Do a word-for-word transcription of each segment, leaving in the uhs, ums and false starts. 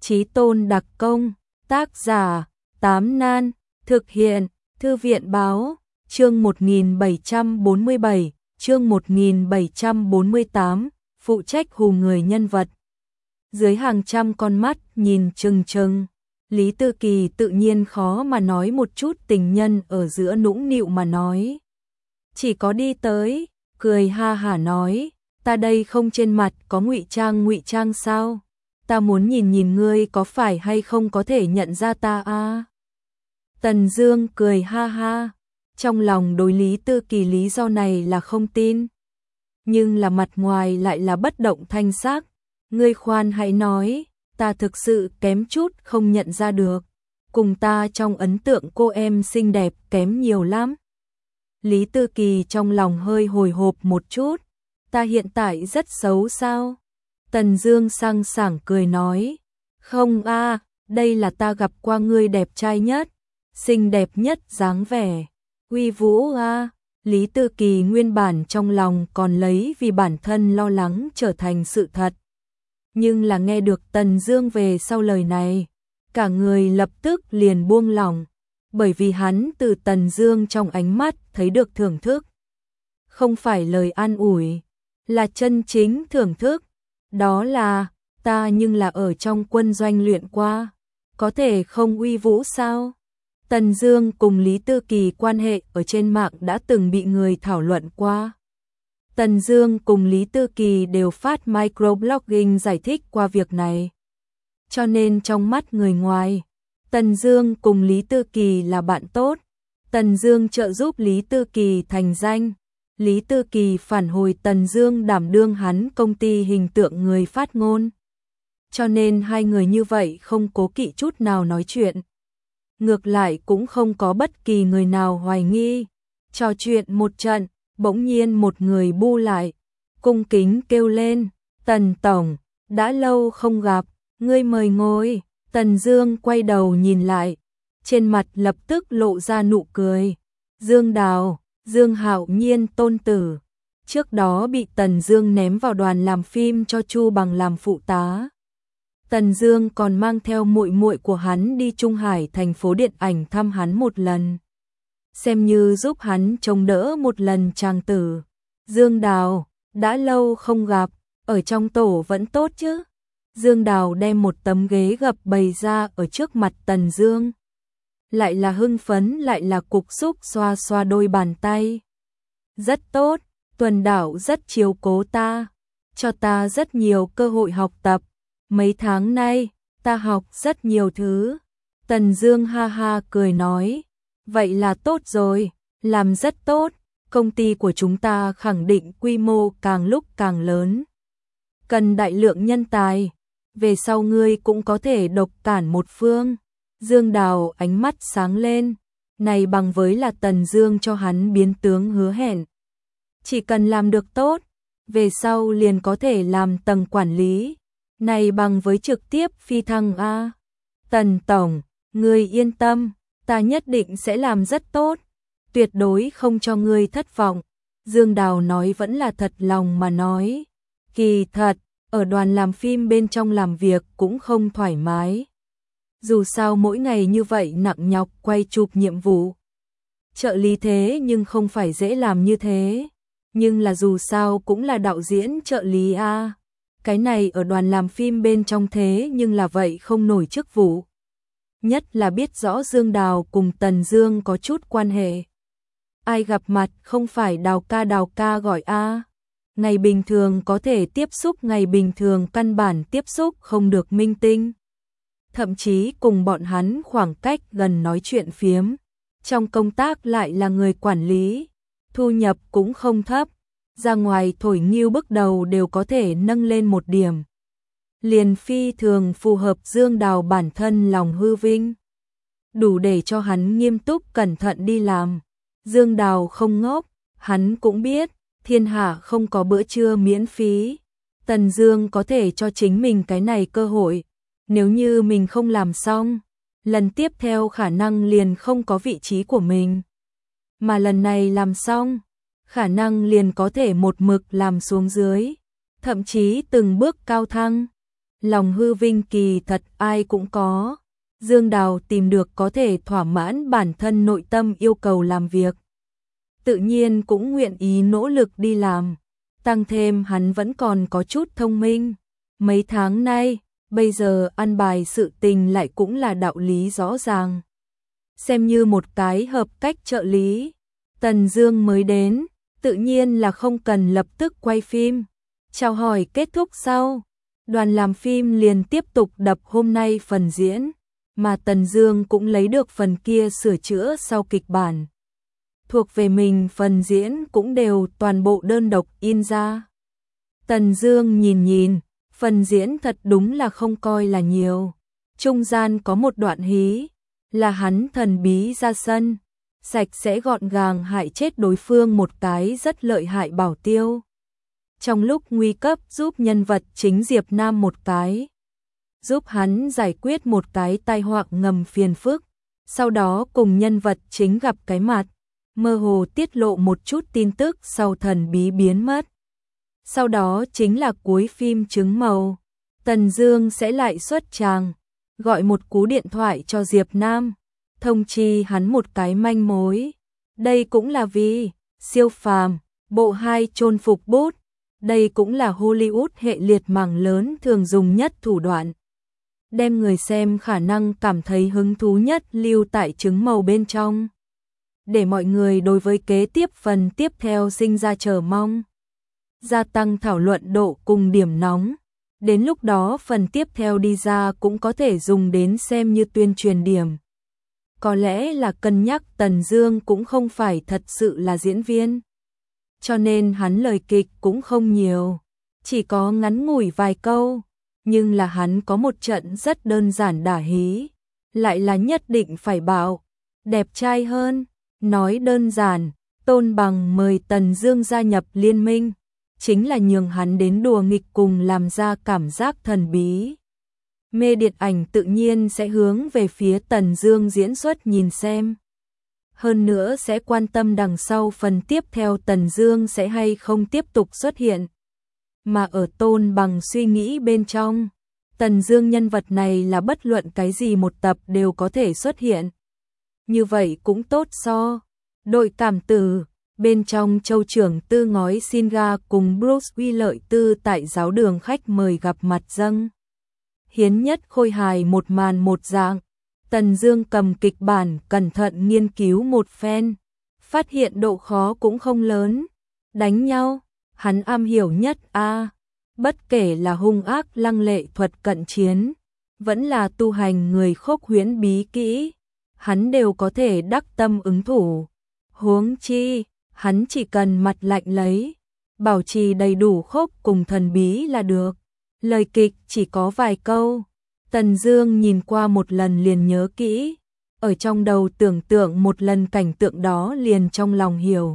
Chí tôn đặc công, tác giả, Tám Nan, thực hiện, Thư viện báo, chương một nghìn bảy trăm bốn mươi bảy, chương một nghìn bảy trăm bốn mươi tám, phụ trách hù người nhân vật. Dưới hàng trăm con mắt nhìn chừng chừng, Lý Tư Kỳ tự nhiên khó mà nói một chút tình nhân ở giữa nũng nịu mà nói. Chỉ có đi tới, cười ha hả nói, ta đây không trên mặt có ngụy trang ngụy trang sao? Ta muốn nhìn nhìn ngươi có phải hay không có thể nhận ra ta a. À? Tần Dương cười ha ha, trong lòng đối Lý Tư Kỳ lý do này là không tin, nhưng là mặt ngoài lại là bất động thanh sắc. Ngươi khoan hãy nói, ta thực sự kém chút không nhận ra được, cùng ta trong ấn tượng cô em xinh đẹp kém nhiều lắm. Lý Tư Kỳ trong lòng hơi hồi hộp một chút, ta hiện tại rất xấu sao? Tần Dương sang sảng cười nói, không a, à, đây là ta gặp qua ngươi đẹp trai nhất, xinh đẹp nhất dáng vẻ, uy vũ a. À. Lý Tư Kỳ nguyên bản trong lòng còn lấy vì bản thân lo lắng trở thành sự thật. Nhưng là nghe được Tần Dương về sau lời này, cả người lập tức liền buông lỏng, bởi vì hắn từ Tần Dương trong ánh mắt thấy được thưởng thức. Không phải lời an ủi, là chân chính thưởng thức. Đó là, ta nhưng là ở trong quân doanh luyện qua, có thể không uy vũ sao? Tần Dương cùng Lý Tư Kỳ quan hệ ở trên mạng đã từng bị người thảo luận qua. Tần Dương cùng Lý Tư Kỳ đều phát microblogging giải thích qua việc này. Cho nên trong mắt người ngoài, Tần Dương cùng Lý Tư Kỳ là bạn tốt. Tần Dương trợ giúp Lý Tư Kỳ thành danh. Lý Tư Kỳ phản hồi Tần Dương đảm đương hắn công ty hình tượng người phát ngôn. Cho nên hai người như vậy không cố kỵ chút nào nói chuyện. Ngược lại cũng không có bất kỳ người nào hoài nghi. Trò chuyện một trận, bỗng nhiên một người bu lại, cung kính kêu lên, Tần Tổng, đã lâu không gặp, ngươi mời ngồi. Tần Dương quay đầu nhìn lại, trên mặt lập tức lộ ra nụ cười. Dương Đào, Dương Hạo Nhiên tôn tử, trước đó bị Tần Dương ném vào đoàn làm phim cho Chu Bằng làm phụ tá. Tần Dương còn mang theo muội muội của hắn đi Trung Hải thành phố điện ảnh thăm hắn một lần, xem như giúp hắn chống đỡ một lần chàng tử. Dương Đào, đã lâu không gặp, ở trong tổ vẫn tốt chứ? Dương Đào đem một tấm ghế gập bày ra ở trước mặt Tần Dương. Lại là hưng phấn lại là cục xúc xoa xoa đôi bàn tay. Rất tốt, Tuần Đảo rất chiếu cố ta, cho ta rất nhiều cơ hội học tập. Mấy tháng nay, ta học rất nhiều thứ. Tần Dương ha ha cười nói, vậy là tốt rồi, làm rất tốt, công ty của chúng ta khẳng định quy mô càng lúc càng lớn. Cần đại lượng nhân tài, về sau ngươi cũng có thể độc cản một phương. Dương Đào ánh mắt sáng lên, này bằng với là Tần Dương cho hắn biến tướng hứa hẹn. Chỉ cần làm được tốt, về sau liền có thể làm tầng quản lý, này bằng với trực tiếp phi thăng a. Tần Tổng, ngươi yên tâm, ta nhất định sẽ làm rất tốt, tuyệt đối không cho ngươi thất vọng. Dương Đào nói vẫn là thật lòng mà nói, kỳ thật, ở đoàn làm phim bên trong làm việc cũng không thoải mái. Dù sao mỗi ngày như vậy nặng nhọc quay chụp nhiệm vụ. Trợ lý thế nhưng không phải dễ làm như thế. Nhưng là dù sao cũng là đạo diễn trợ lý a. À. Cái này ở đoàn làm phim bên trong thế nhưng là vậy không nổi chức vụ. Nhất là biết rõ Dương Đào cùng Tần Dương có chút quan hệ. Ai gặp mặt không phải Đào ca Đào ca gọi a. À. Ngày bình thường có thể tiếp xúc, ngày bình thường căn bản tiếp xúc không được minh tinh. Thậm chí cùng bọn hắn khoảng cách gần nói chuyện phiếm. Trong công tác lại là người quản lý, thu nhập cũng không thấp, ra ngoài thổi nghiêu bước đầu đều có thể nâng lên một điểm. Liền phi thường phù hợp Dương Đào bản thân lòng hư vinh, đủ để cho hắn nghiêm túc cẩn thận đi làm. Dương Đào không ngốc, hắn cũng biết, thiên hạ không có bữa trưa miễn phí. Tần Dương có thể cho chính mình cái này cơ hội. Nếu như mình không làm xong, lần tiếp theo khả năng liền không có vị trí của mình. Mà lần này làm xong, khả năng liền có thể một mực làm xuống dưới, thậm chí từng bước cao thăng. Lòng hư vinh kỳ thật ai cũng có. Dương Đào tìm được có thể thỏa mãn bản thân nội tâm yêu cầu làm việc. Tự nhiên cũng nguyện ý nỗ lực đi làm. Tăng thêm hắn vẫn còn có chút thông minh. Mấy tháng nay, bây giờ ăn bài sự tình lại cũng là đạo lý rõ ràng. Xem như một cái hợp cách trợ lý. Tần Dương mới đến, tự nhiên là không cần lập tức quay phim. Chào hỏi kết thúc sau, đoàn làm phim liền tiếp tục đập hôm nay phần diễn, mà Tần Dương cũng lấy được phần kia sửa chữa sau kịch bản. Thuộc về mình phần diễn cũng đều toàn bộ đơn độc in ra. Tần Dương nhìn nhìn, phần diễn thật đúng là không coi là nhiều. Trung gian có một đoạn hí, là hắn thần bí ra sân, sạch sẽ gọn gàng hại chết đối phương một cái rất lợi hại bảo tiêu. Trong lúc nguy cấp giúp nhân vật chính Diệp Nam một cái, giúp hắn giải quyết một cái tai họa ngầm phiền phức, sau đó cùng nhân vật chính gặp cái mặt, mơ hồ tiết lộ một chút tin tức sau thần bí biến mất. Sau đó chính là cuối phim trứng màu, Tần Dương sẽ lại xuất tràng, gọi một cú điện thoại cho Diệp Nam, thông chi hắn một cái manh mối. Đây cũng là vì siêu phàm, bộ hai chôn phục bút. Đây cũng là Hollywood hệ liệt mảng lớn thường dùng nhất thủ đoạn. Đem người xem khả năng cảm thấy hứng thú nhất lưu tại trứng màu bên trong. Để mọi người đối với kế tiếp phần tiếp theo sinh ra chờ mong. Gia tăng thảo luận độ cùng điểm nóng. Đến lúc đó phần tiếp theo đi ra cũng có thể dùng đến xem như tuyên truyền điểm. Có lẽ là cân nhắc Tần Dương cũng không phải thật sự là diễn viên. Cho nên hắn lời kịch cũng không nhiều, chỉ có ngắn ngủi vài câu, nhưng là hắn có một trận rất đơn giản đả hí, lại là nhất định phải bảo, đẹp trai hơn. Nói đơn giản, Tôn Bằng mời Tần Dương gia nhập liên minh, chính là nhường hắn đến đùa nghịch cùng làm ra cảm giác thần bí. Mê điện ảnh tự nhiên sẽ hướng về phía Tần Dương diễn xuất nhìn xem. Hơn nữa sẽ quan tâm đằng sau phần tiếp theo Tần Dương sẽ hay không tiếp tục xuất hiện. Mà ở Tôn Bằng suy nghĩ bên trong, Tần Dương nhân vật này là bất luận cái gì một tập đều có thể xuất hiện. Như vậy cũng tốt so. Đội cảm tử, bên trong Châu trưởng Tư ngói xin ga cùng Bruce Uy lợi tư tại giáo đường khách mời gặp mặt dâng. Hiến nhất khôi hài một màn một dạng. Tần Dương cầm kịch bản cẩn thận nghiên cứu một phen, phát hiện độ khó cũng không lớn. Đánh nhau, hắn am hiểu nhất a, à, bất kể là hung ác lăng lệ thuật cận chiến, vẫn là tu hành người khốc huyễn bí kỹ, hắn đều có thể đắc tâm ứng thủ. Huống chi, hắn chỉ cần mặt lạnh lấy, bảo trì đầy đủ khốc cùng thần bí là được. Lời kịch chỉ có vài câu. Tần Dương nhìn qua một lần liền nhớ kỹ, ở trong đầu tưởng tượng một lần cảnh tượng đó liền trong lòng hiểu.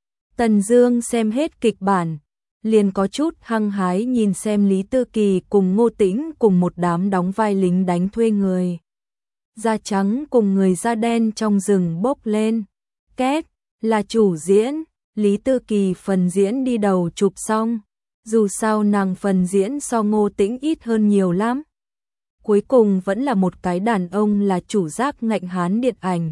Tần Dương xem hết kịch bản, liền có chút hăng hái nhìn xem Lý Tư Kỳ cùng Ngô Tĩnh cùng một đám đóng vai lính đánh thuê người da trắng cùng người da đen trong rừng bốc lên. Két, là chủ diễn, Lý Tư Kỳ phần diễn đi đầu chụp xong, dù sao nàng phần diễn so Ngô Tĩnh ít hơn nhiều lắm. Cuối cùng vẫn là một cái đàn ông là chủ giác ngạnh hán điện ảnh.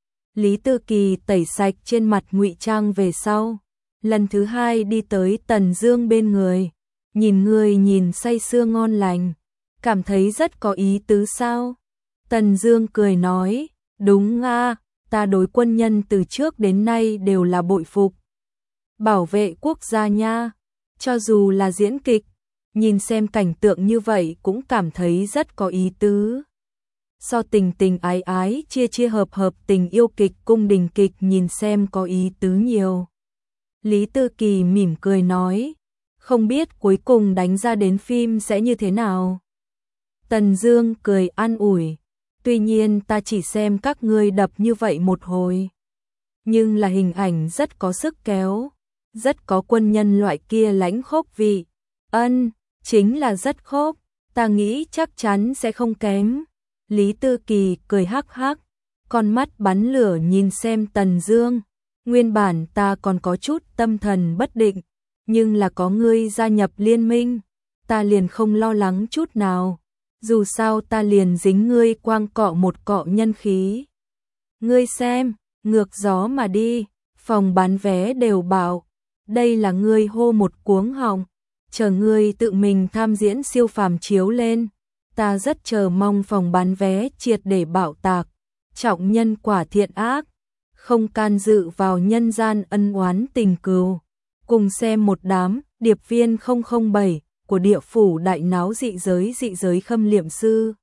Lý Tư Kỳ tẩy sạch trên mặt ngụy trang về sau, lần thứ hai đi tới Tần Dương bên người, nhìn người nhìn say sưa ngon lành, cảm thấy rất có ý tứ sao? Tần Dương cười nói, đúng a, ta đối quân nhân từ trước đến nay đều là bội phục. Bảo vệ quốc gia nha, cho dù là diễn kịch, nhìn xem cảnh tượng như vậy cũng cảm thấy rất có ý tứ. So tình tình ái ái chia chia hợp hợp tình yêu kịch cung đình kịch nhìn xem có ý tứ nhiều. Lý Tư Kỳ mỉm cười nói, không biết cuối cùng đánh ra đến phim sẽ như thế nào. Tần Dương cười an ủi, tuy nhiên ta chỉ xem các ngươi đập như vậy một hồi, nhưng là hình ảnh rất có sức kéo, rất có quân nhân loại kia lãnh khốc vị. Ân, chính là rất khốc, ta nghĩ chắc chắn sẽ không kém. Lý Tư Kỳ cười hắc hắc, con mắt bắn lửa nhìn xem Tần Dương. Nguyên bản ta còn có chút tâm thần bất định, nhưng là có ngươi gia nhập liên minh, ta liền không lo lắng chút nào. Dù sao ta liền dính ngươi quang cọ một cọ nhân khí. Ngươi xem, ngược gió mà đi, phòng bán vé đều bảo, đây là ngươi hô một cuống họng, chờ ngươi tự mình tham diễn siêu phàm chiếu lên. Ta rất chờ mong phòng bán vé triệt để bạo tạc, trọng nhân quả thiện ác, không can dự vào nhân gian ân oán tình cừu. Cùng xem một đám điệp viên không không bảy của địa phủ đại náo dị giới dị giới khâm liệm sư.